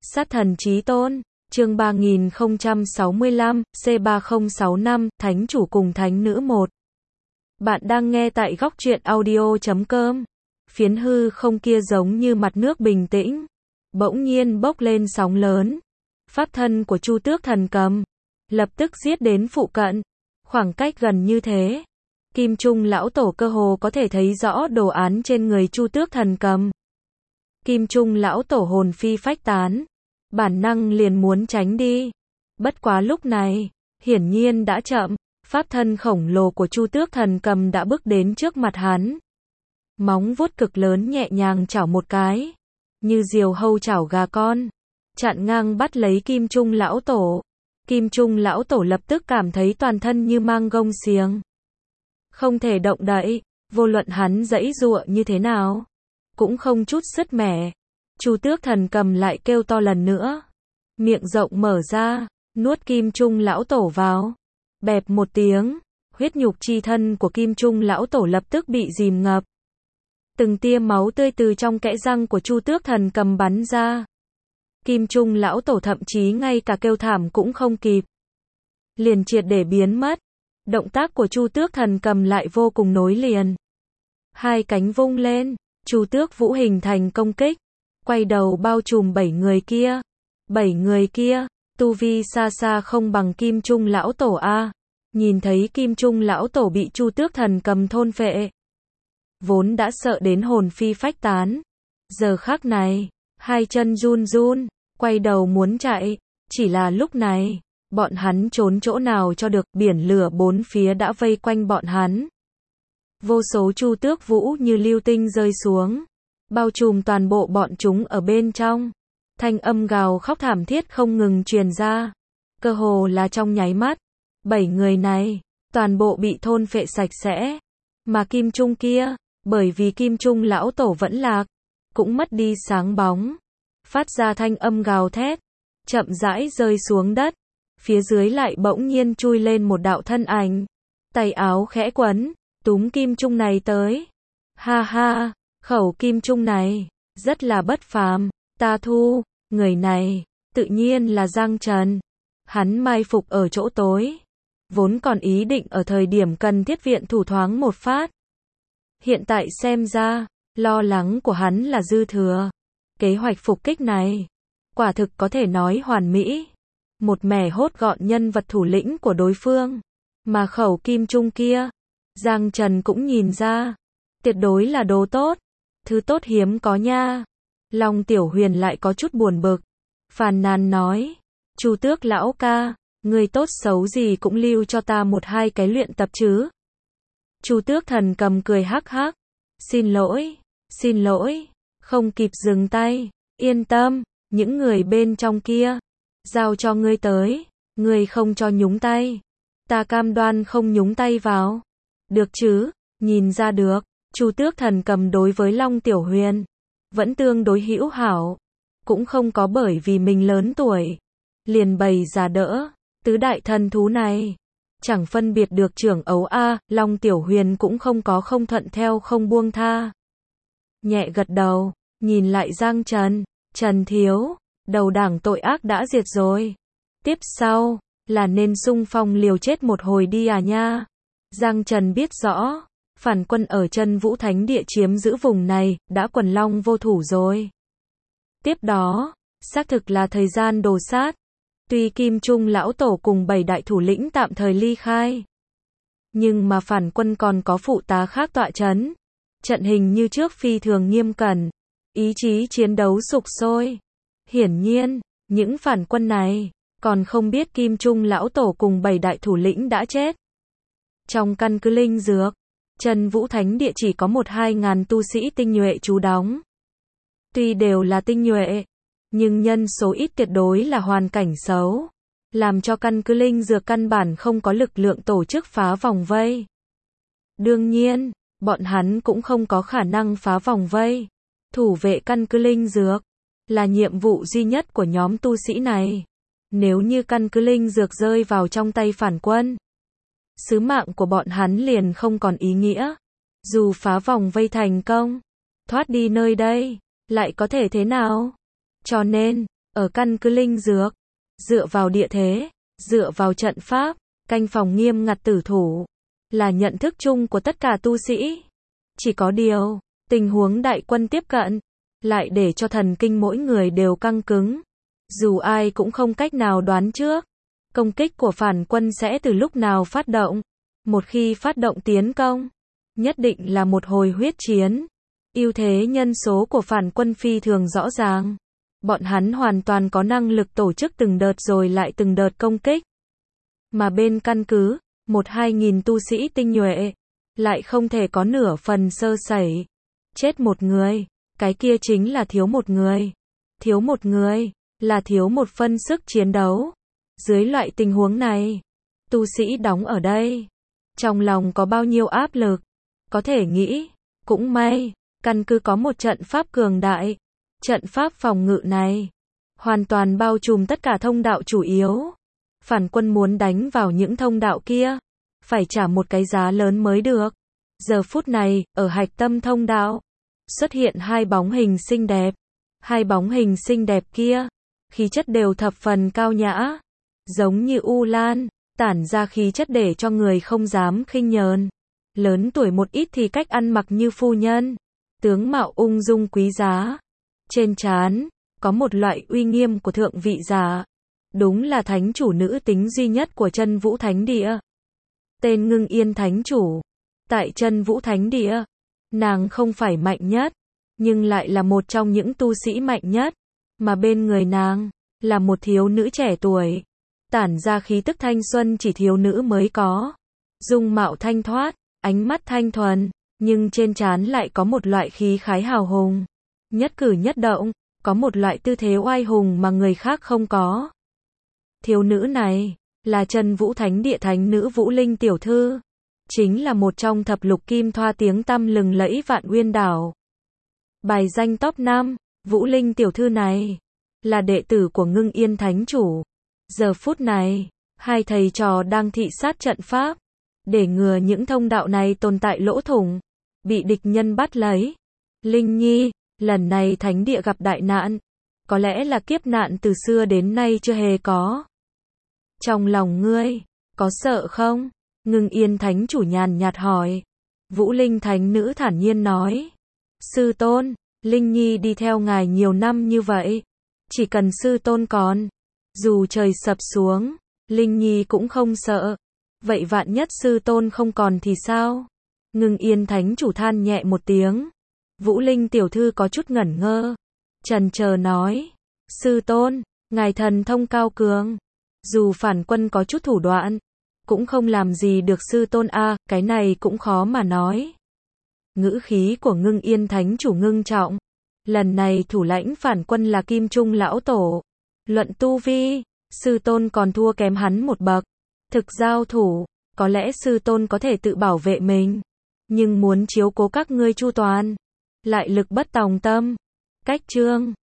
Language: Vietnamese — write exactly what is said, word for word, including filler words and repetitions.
Sát thần chí tôn, chương ba nghìn không trăm sáu mươi lăm, C ba không sáu năm, Thánh chủ cùng Thánh nữ một. Bạn đang nghe tại góc truyện audio chấm com. Phiến hư không kia giống như mặt nước bình tĩnh, bỗng nhiên bốc lên sóng lớn. Pháp thân của Chu Tước Thần Cầm lập tức giết đến phụ cận, khoảng cách gần như thế, Kim Trung lão tổ cơ hồ có thể thấy rõ đồ án trên người Chu Tước Thần Cầm. Kim Trung lão tổ hồn phi phách tán, bản năng liền muốn tránh đi. Bất quá lúc này, hiển nhiên đã chậm, pháp thân khổng lồ của Chu Tước Thần Cầm đã bước đến trước mặt hắn. Móng vuốt cực lớn nhẹ nhàng chảo một cái, như diều hâu chảo gà con, chặn ngang bắt lấy Kim Trung lão tổ. Kim Trung lão tổ lập tức cảm thấy toàn thân như mang gông xiềng, không thể động đậy, vô luận hắn giãy giụa như thế nào, cũng không chút sứt mẻ. Chu Tước Thần Cầm lại kêu to lần nữa, miệng rộng mở ra, nuốt Kim Trung lão tổ vào. Bẹp một tiếng, huyết nhục chi thân của Kim Trung lão tổ lập tức bị dìm ngập. Từng tia máu tươi từ trong kẽ răng của Chu Tước Thần Cầm bắn ra. Kim Trung lão tổ thậm chí ngay cả kêu thảm cũng không kịp, liền triệt để biến mất. Động tác của Chu Tước Thần Cầm lại vô cùng nối liền. Hai cánh vung lên, Chu Tước Vũ hình thành công kích, quay đầu bao trùm bảy người kia. Bảy người kia, tu vi xa xa không bằng Kim Trung lão tổ a. Nhìn thấy Kim Trung lão tổ bị Chu Tước Thần Cầm thôn phệ, vốn đã sợ đến hồn phi phách tán, giờ khắc này, hai chân run run, quay đầu muốn chạy. Chỉ là lúc này, bọn hắn trốn chỗ nào cho được, biển lửa bốn phía đã vây quanh bọn hắn. Vô số Chu Tước Vũ như lưu tinh rơi xuống, bao trùm toàn bộ bọn chúng ở bên trong. Thanh âm gào khóc thảm thiết không ngừng truyền ra, cơ hồ là trong nháy mắt, bảy người này, toàn bộ bị thôn phệ sạch sẽ. Mà Kim Trung kia, bởi vì Kim Trung lão tổ vẫn lạc, cũng mất đi sáng bóng, phát ra thanh âm gào thét, chậm rãi rơi xuống đất. Phía dưới lại bỗng nhiên chui lên một đạo thân ảnh, tay áo khẽ quấn, túm Kim Trung này tới. Ha ha, khẩu Kim Trung này, rất là bất phàm, ta thu. Người này, tự nhiên là Giang Trần. Hắn mai phục ở chỗ tối, vốn còn ý định ở thời điểm cần thiết viện thủ thoáng một phát. Hiện tại xem ra, lo lắng của hắn là dư thừa. Kế hoạch phục kích này, quả thực có thể nói hoàn mỹ. Một mẻ hốt gọn nhân vật thủ lĩnh của đối phương. Mà khẩu Kim Trung kia, Giang Trần cũng nhìn ra, tuyệt đối là đồ tốt. Thứ tốt hiếm có nha. Long Tiểu Huyền lại có chút buồn bực, phàn nàn nói, Chu Tước lão ca, người tốt xấu gì cũng lưu cho ta một hai cái luyện tập chứ. Chu Tước Thần Cầm cười hắc hắc, xin lỗi, xin lỗi, không kịp dừng tay, yên tâm, những người bên trong kia, giao cho ngươi tới, ngươi không cho nhúng tay, ta cam đoan không nhúng tay vào. Được chứ, nhìn ra được, Chu Tước Thần Cầm đối với Long Tiểu Huyền vẫn tương đối hữu hảo, cũng không có bởi vì mình lớn tuổi, liền bày ra đỡ. Tứ đại thần thú này, chẳng phân biệt được trưởng ấu a. Long Tiểu Huyền cũng không có không thuận theo không buông tha. Nhẹ gật đầu, nhìn lại Giang Trần, Trần thiếu, đầu đảng tội ác đã diệt rồi. Tiếp sau, là nên xung phong liều chết một hồi đi à nha. Giang Trần biết rõ, phản quân ở Chân Vũ Thánh Địa chiếm giữ vùng này, đã quần long vô thủ rồi. Tiếp đó, xác thực là thời gian đồ sát. Tuy Kim Trung lão tổ cùng bảy đại thủ lĩnh tạm thời ly khai, nhưng mà phản quân còn có phụ tá khác tọa chấn. Trận hình như trước phi thường nghiêm cẩn, ý chí chiến đấu sục sôi. Hiển nhiên, những phản quân này, còn không biết Kim Trung lão tổ cùng bảy đại thủ lĩnh đã chết. Trong căn cứ linh dược, Chân Vũ Thánh Địa chỉ có một hai ngàn tu sĩ tinh nhuệ trú đóng. Tuy đều là tinh nhuệ, nhưng nhân số ít tuyệt đối là hoàn cảnh xấu, làm cho căn cứ linh dược căn bản không có lực lượng tổ chức phá vòng vây. Đương nhiên, bọn hắn cũng không có khả năng phá vòng vây. Thủ vệ căn cứ linh dược là nhiệm vụ duy nhất của nhóm tu sĩ này. Nếu như căn cứ linh dược rơi vào trong tay phản quân, sứ mạng của bọn hắn liền không còn ý nghĩa. Dù phá vòng vây thành công, thoát đi nơi đây, lại có thể thế nào? Cho nên, ở căn cứ linh dược, dựa vào địa thế, dựa vào trận pháp, canh phòng nghiêm ngặt tử thủ, là nhận thức chung của tất cả tu sĩ. Chỉ có điều, tình huống đại quân tiếp cận, lại để cho thần kinh mỗi người đều căng cứng. Dù ai cũng không cách nào đoán trước, công kích của phản quân sẽ từ lúc nào phát động. Một khi phát động tiến công, nhất định là một hồi huyết chiến. Ưu thế nhân số của phản quân phi thường rõ ràng. Bọn hắn hoàn toàn có năng lực tổ chức từng đợt rồi lại từng đợt công kích. Mà bên căn cứ, một hai nghìn tu sĩ tinh nhuệ, lại không thể có nửa phần sơ sẩy. Chết một người, cái kia chính là thiếu một người. Thiếu một người, là thiếu một phân sức chiến đấu. Dưới loại tình huống này, tu sĩ đóng ở đây, trong lòng có bao nhiêu áp lực, có thể nghĩ, cũng may, căn cứ có một trận pháp cường đại. Trận pháp phòng ngự này, hoàn toàn bao trùm tất cả thông đạo chủ yếu. Phản quân muốn đánh vào những thông đạo kia, phải trả một cái giá lớn mới được. Giờ phút này, ở hạch tâm thông đạo, xuất hiện hai bóng hình xinh đẹp. Hai bóng hình xinh đẹp kia, khí chất đều thập phần cao nhã, giống như U Lan, tản ra khí chất để cho người không dám khinh nhờn. Lớn tuổi một ít thì cách ăn mặc như phu nhân, tướng mạo ung dung quý giá. Trên trán, có một loại uy nghiêm của thượng vị giả. Đúng là thánh chủ nữ tính duy nhất của Chân Vũ Thánh Địa. Tên Ngưng Yên Thánh Chủ. Tại Chân Vũ Thánh Địa, nàng không phải mạnh nhất, nhưng lại là một trong những tu sĩ mạnh nhất. Mà bên người nàng, là một thiếu nữ trẻ tuổi, tản ra khí tức thanh xuân chỉ thiếu nữ mới có. Dung mạo thanh thoát, ánh mắt thanh thuần, nhưng trên trán lại có một loại khí khái hào hùng. Nhất cử nhất động, có một loại tư thế oai hùng mà người khác không có. Thiếu nữ này, là Chân Vũ Thánh Địa thánh nữ Vũ Linh tiểu thư. Chính là một trong thập lục kim thoa tiếng tăm lừng lẫy Vạn Uyên Đảo. Bài danh top năm, Vũ Linh tiểu thư này, là đệ tử của Ngưng Yên Thánh Chủ. Giờ phút này, hai thầy trò đang thị sát trận pháp, để ngừa những thông đạo này tồn tại lỗ thủng, bị địch nhân bắt lấy. Linh Nhi, lần này Thánh Địa gặp đại nạn, có lẽ là kiếp nạn từ xưa đến nay chưa hề có. Trong lòng ngươi, có sợ không? Ngưng Yên Thánh Chủ nhàn nhạt hỏi. Vũ Linh Thánh Nữ thản nhiên nói. Sư tôn, Linh Nhi đi theo ngài nhiều năm như vậy. Chỉ cần sư tôn còn, dù trời sập xuống, Linh Nhi cũng không sợ. Vậy vạn nhất sư tôn không còn thì sao? Ngưng Yên Thánh Chủ than nhẹ một tiếng. Vũ Linh tiểu thư có chút ngẩn ngơ, chần chờ nói. Sư tôn, ngài thần thông cao cường, dù phản quân có chút thủ đoạn, cũng không làm gì được sư tôn a, à, cái này cũng khó mà nói. Ngữ khí của Ngưng Yên Thánh Chủ ngưng trọng. Lần này thủ lãnh phản quân là Kim Trung lão tổ. Luận tu vi, sư tôn còn thua kém hắn một bậc. Thực giao thủ, có lẽ sư tôn có thể tự bảo vệ mình, nhưng muốn chiếu cố các ngươi chu toàn, lại lực bất tòng tâm. Cách chương